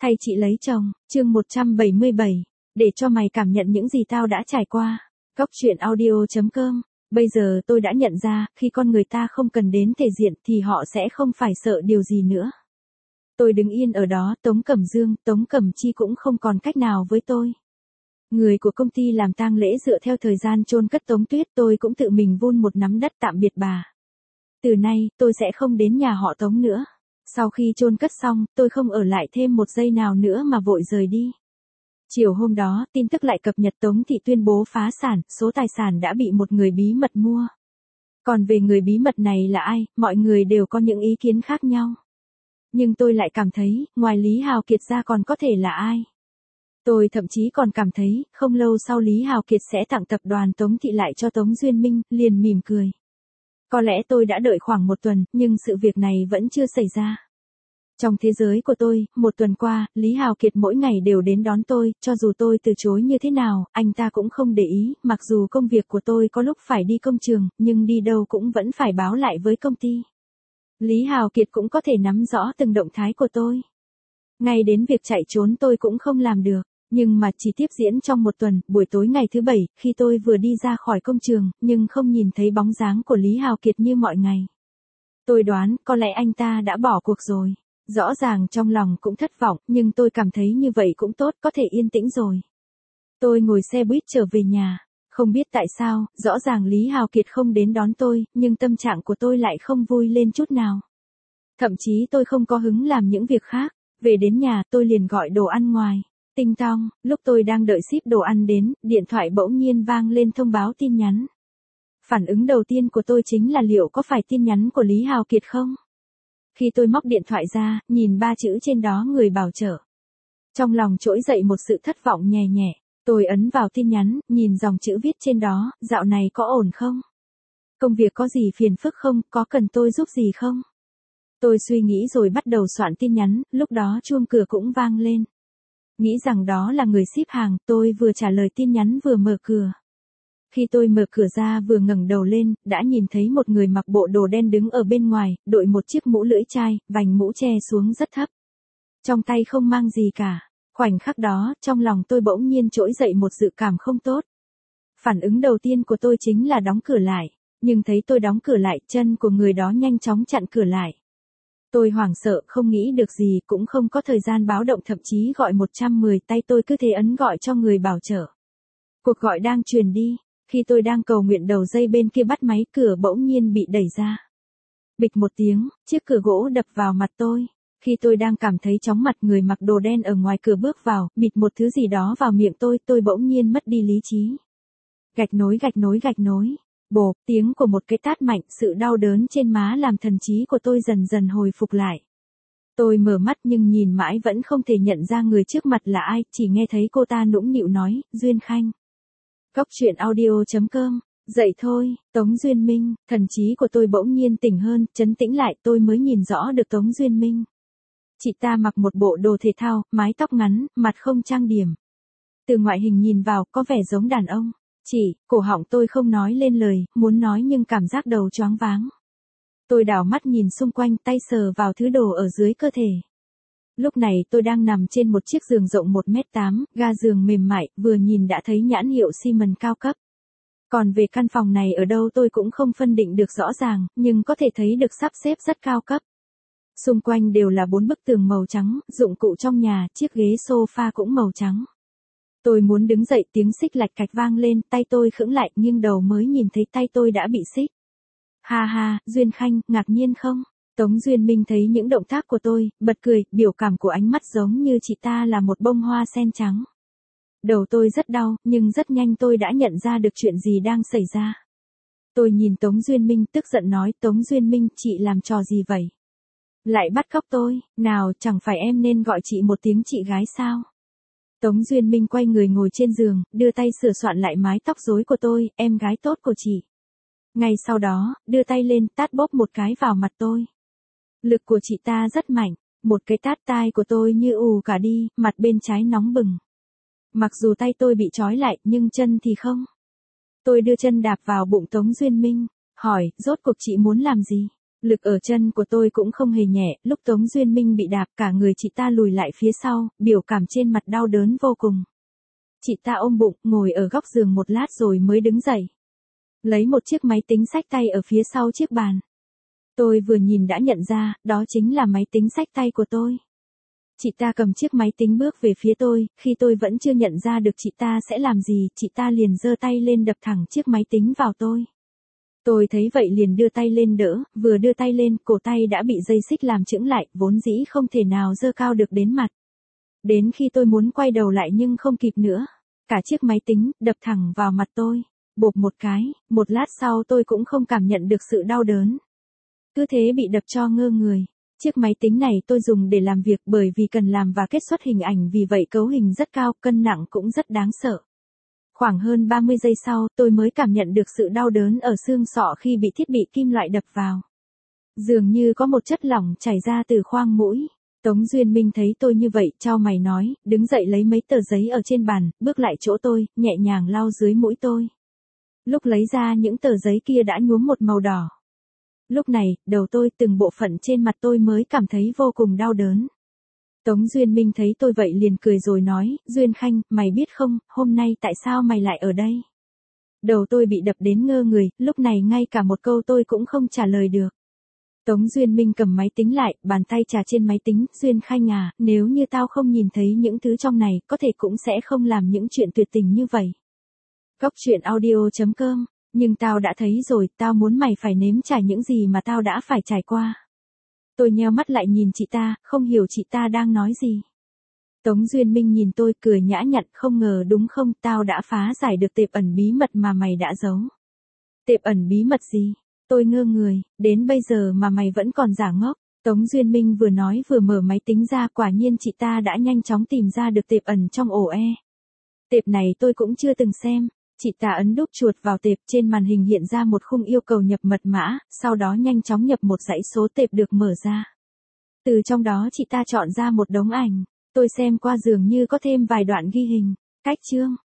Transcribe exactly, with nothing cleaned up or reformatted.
Thay chị lấy chồng, chương một trăm bảy mươi bảy, để cho mày cảm nhận những gì tao đã trải qua. Góc truyện audio chấm com. Bây giờ tôi đã nhận ra, khi con người ta không cần đến thể diện thì họ sẽ không phải sợ điều gì nữa. Tôi đứng yên ở đó, Tống Cẩm Dương, Tống Cẩm Chi cũng không còn cách nào với tôi. Người của công ty làm tang lễ dựa theo thời gian chôn cất Tống Tuyết, tôi cũng tự mình vun một nắm đất tạm biệt bà. Từ nay, tôi sẽ không đến nhà họ Tống nữa. Sau khi chôn cất xong, tôi không ở lại thêm một giây nào nữa mà vội rời đi. Chiều hôm đó, tin tức lại cập nhật Tống Thị tuyên bố phá sản, số tài sản đã bị một người bí mật mua. Còn về người bí mật này là ai, mọi người đều có những ý kiến khác nhau. Nhưng tôi lại cảm thấy, ngoài Lý Hào Kiệt ra còn có thể là ai. Tôi thậm chí còn cảm thấy, không lâu sau Lý Hào Kiệt sẽ tặng tập đoàn Tống Thị lại cho Tống Duyên Minh, liền mỉm cười. Có lẽ tôi đã đợi khoảng một tuần, nhưng sự việc này vẫn chưa xảy ra. Trong thế giới của tôi, một tuần qua, Lý Hào Kiệt mỗi ngày đều đến đón tôi, cho dù tôi từ chối như thế nào, anh ta cũng không để ý, mặc dù công việc của tôi có lúc phải đi công trường, nhưng đi đâu cũng vẫn phải báo lại với công ty. Lý Hào Kiệt cũng có thể nắm rõ từng động thái của tôi. Ngay đến việc chạy trốn tôi cũng không làm được. Nhưng mà chỉ tiếp diễn trong một tuần, buổi tối ngày thứ bảy, khi tôi vừa đi ra khỏi công trường, nhưng không nhìn thấy bóng dáng của Lý Hào Kiệt như mọi ngày. Tôi đoán, có lẽ anh ta đã bỏ cuộc rồi. Rõ ràng trong lòng cũng thất vọng, nhưng tôi cảm thấy như vậy cũng tốt, có thể yên tĩnh rồi. Tôi ngồi xe buýt trở về nhà. Không biết tại sao, rõ ràng Lý Hào Kiệt không đến đón tôi, nhưng tâm trạng của tôi lại không vui lên chút nào. Thậm chí tôi không có hứng làm những việc khác. Về đến nhà, tôi liền gọi đồ ăn ngoài. Tinh tong, lúc tôi đang đợi ship đồ ăn đến, điện thoại bỗng nhiên vang lên thông báo tin nhắn. Phản ứng đầu tiên của tôi chính là liệu có phải tin nhắn của Lý Hào Kiệt không? Khi tôi móc điện thoại ra, nhìn ba chữ trên đó người bảo trợ. Trong lòng trỗi dậy một sự thất vọng nhẹ nhẹ, tôi ấn vào tin nhắn, nhìn dòng chữ viết trên đó, dạo này có ổn không? Công việc có gì phiền phức không, có cần tôi giúp gì không? Tôi suy nghĩ rồi bắt đầu soạn tin nhắn, lúc đó chuông cửa cũng vang lên. Nghĩ rằng đó là người ship hàng, tôi vừa trả lời tin nhắn vừa mở cửa. Khi tôi mở cửa ra vừa ngẩng đầu lên, đã nhìn thấy một người mặc bộ đồ đen đứng ở bên ngoài, đội một chiếc mũ lưỡi chai, vành mũ che xuống rất thấp. Trong tay không mang gì cả. Khoảnh khắc đó, trong lòng tôi bỗng nhiên trỗi dậy một dự cảm không tốt. Phản ứng đầu tiên của tôi chính là đóng cửa lại. Nhưng thấy tôi đóng cửa lại, chân của người đó nhanh chóng chặn cửa lại. Tôi hoảng sợ, không nghĩ được gì, cũng không có thời gian báo động, thậm chí gọi một trăm mười, tay tôi cứ thế ấn gọi cho người bảo trợ. Cuộc gọi đang truyền đi, khi tôi đang cầu nguyện đầu dây bên kia bắt máy, cửa bỗng nhiên bị đẩy ra. Bịch một tiếng, chiếc cửa gỗ đập vào mặt tôi. Khi tôi đang cảm thấy chóng mặt, người mặc đồ đen ở ngoài cửa bước vào, bịt một thứ gì đó vào miệng tôi, tôi bỗng nhiên mất đi lý trí. Gạch nối gạch nối gạch nối. Bộp, tiếng của một cái tát mạnh, sự đau đớn trên má làm thần trí của tôi dần dần hồi phục lại. Tôi mở mắt nhưng nhìn mãi vẫn không thể nhận ra người trước mặt là ai, chỉ nghe thấy cô ta nũng nịu nói, Duyên Khanh. Góc truyện audio chấm com, dậy thôi, Tống Duyên Minh, thần trí của tôi bỗng nhiên tỉnh hơn, trấn tĩnh lại, tôi mới nhìn rõ được Tống Duyên Minh. Chị ta mặc một bộ đồ thể thao, mái tóc ngắn, mặt không trang điểm. Từ ngoại hình nhìn vào, có vẻ giống đàn ông. Chỉ, cổ họng tôi không nói lên lời, muốn nói nhưng cảm giác đầu choáng váng. Tôi đảo mắt nhìn xung quanh, tay sờ vào thứ đồ ở dưới cơ thể. Lúc này tôi đang nằm trên một chiếc giường rộng một mét tám, ga giường mềm mại, vừa nhìn đã thấy nhãn hiệu Siemens cao cấp. Còn về căn phòng này ở đâu tôi cũng không phân định được rõ ràng, nhưng có thể thấy được sắp xếp rất cao cấp. Xung quanh đều là bốn bức tường màu trắng, dụng cụ trong nhà, chiếc ghế sofa cũng màu trắng. Tôi muốn đứng dậy, tiếng xích lạch cạch vang lên, tay tôi khựng lại, nghiêng đầu mới nhìn thấy tay tôi đã bị xích. Ha ha, Duyên Khanh, ngạc nhiên không? Tống Duyên Minh thấy những động tác của tôi, bật cười, biểu cảm của ánh mắt giống như chị ta là một bông hoa sen trắng. Đầu tôi rất đau, nhưng rất nhanh tôi đã nhận ra được chuyện gì đang xảy ra. Tôi nhìn Tống Duyên Minh tức giận nói, Tống Duyên Minh, chị làm trò gì vậy? Lại bắt cóc tôi, nào chẳng phải em nên gọi chị một tiếng chị gái sao? Tống Duyên Minh quay người ngồi trên giường, đưa tay sửa soạn lại mái tóc rối của tôi, em gái tốt của chị. Ngay sau đó, đưa tay lên, tát bóp một cái vào mặt tôi. Lực của chị ta rất mạnh, một cái tát tai của tôi như ù cả đi, mặt bên trái nóng bừng. Mặc dù tay tôi bị trói lại, nhưng chân thì không. Tôi đưa chân đạp vào bụng Tống Duyên Minh, hỏi, rốt cuộc chị muốn làm gì? Lực ở chân của tôi cũng không hề nhẹ, lúc Tống Duyên Minh bị đạp cả người chị ta lùi lại phía sau, biểu cảm trên mặt đau đớn vô cùng. Chị ta ôm bụng, ngồi ở góc giường một lát rồi mới đứng dậy. Lấy một chiếc máy tính xách tay ở phía sau chiếc bàn. Tôi vừa nhìn đã nhận ra, đó chính là máy tính xách tay của tôi. Chị ta cầm chiếc máy tính bước về phía tôi, khi tôi vẫn chưa nhận ra được chị ta sẽ làm gì, chị ta liền giơ tay lên đập thẳng chiếc máy tính vào tôi. Tôi thấy vậy liền đưa tay lên đỡ, vừa đưa tay lên, cổ tay đã bị dây xích làm chững lại, vốn dĩ không thể nào giơ cao được đến mặt. Đến khi tôi muốn quay đầu lại nhưng không kịp nữa. Cả chiếc máy tính, đập thẳng vào mặt tôi. Bộp một cái, một lát sau tôi cũng không cảm nhận được sự đau đớn. Cứ thế bị đập cho ngơ người. Chiếc máy tính này tôi dùng để làm việc bởi vì cần làm và kết xuất hình ảnh, vì vậy cấu hình rất cao, cân nặng cũng rất đáng sợ. Khoảng hơn ba mươi giây sau, tôi mới cảm nhận được sự đau đớn ở xương sọ khi bị thiết bị kim loại đập vào. Dường như có một chất lỏng chảy ra từ khoang mũi. Tống Duyên Minh thấy tôi như vậy, chau mày nói, đứng dậy lấy mấy tờ giấy ở trên bàn, bước lại chỗ tôi, nhẹ nhàng lau dưới mũi tôi. Lúc lấy ra những tờ giấy kia đã nhuốm một màu đỏ. Lúc này, đầu tôi, từng bộ phận trên mặt tôi mới cảm thấy vô cùng đau đớn. Tống Duyên Minh thấy tôi vậy liền cười rồi nói, Duyên Khanh, mày biết không, hôm nay tại sao mày lại ở đây? Đầu tôi bị đập đến ngơ người, lúc này ngay cả một câu tôi cũng không trả lời được. Tống Duyên Minh cầm máy tính lại, bàn tay chà trên máy tính, Duyên Khanh à, nếu như tao không nhìn thấy những thứ trong này, có thể cũng sẽ không làm những chuyện tuyệt tình như vậy. Góc truyện audio chấm com, nhưng tao đã thấy rồi, tao muốn mày phải nếm trải những gì mà tao đã phải trải qua. Tôi nheo mắt lại nhìn chị ta, không hiểu chị ta đang nói gì. Tống Duyên Minh nhìn tôi cười nhã nhặn, không ngờ đúng không, tao đã phá giải được tệp ẩn bí mật mà mày đã giấu. Tệp ẩn bí mật gì? Tôi ngơ người, đến bây giờ mà mày vẫn còn giả ngốc. Tống Duyên Minh vừa nói vừa mở máy tính ra, quả nhiên chị ta đã nhanh chóng tìm ra được tệp ẩn trong ổ e. Tệp này tôi cũng chưa từng xem. Chị ta ấn đúc chuột vào tệp, trên màn hình hiện ra một khung yêu cầu nhập mật mã, sau đó nhanh chóng nhập một dãy số tệp được mở ra. Từ trong đó chị ta chọn ra một đống ảnh, tôi xem qua dường như có thêm vài đoạn ghi hình. Cách chương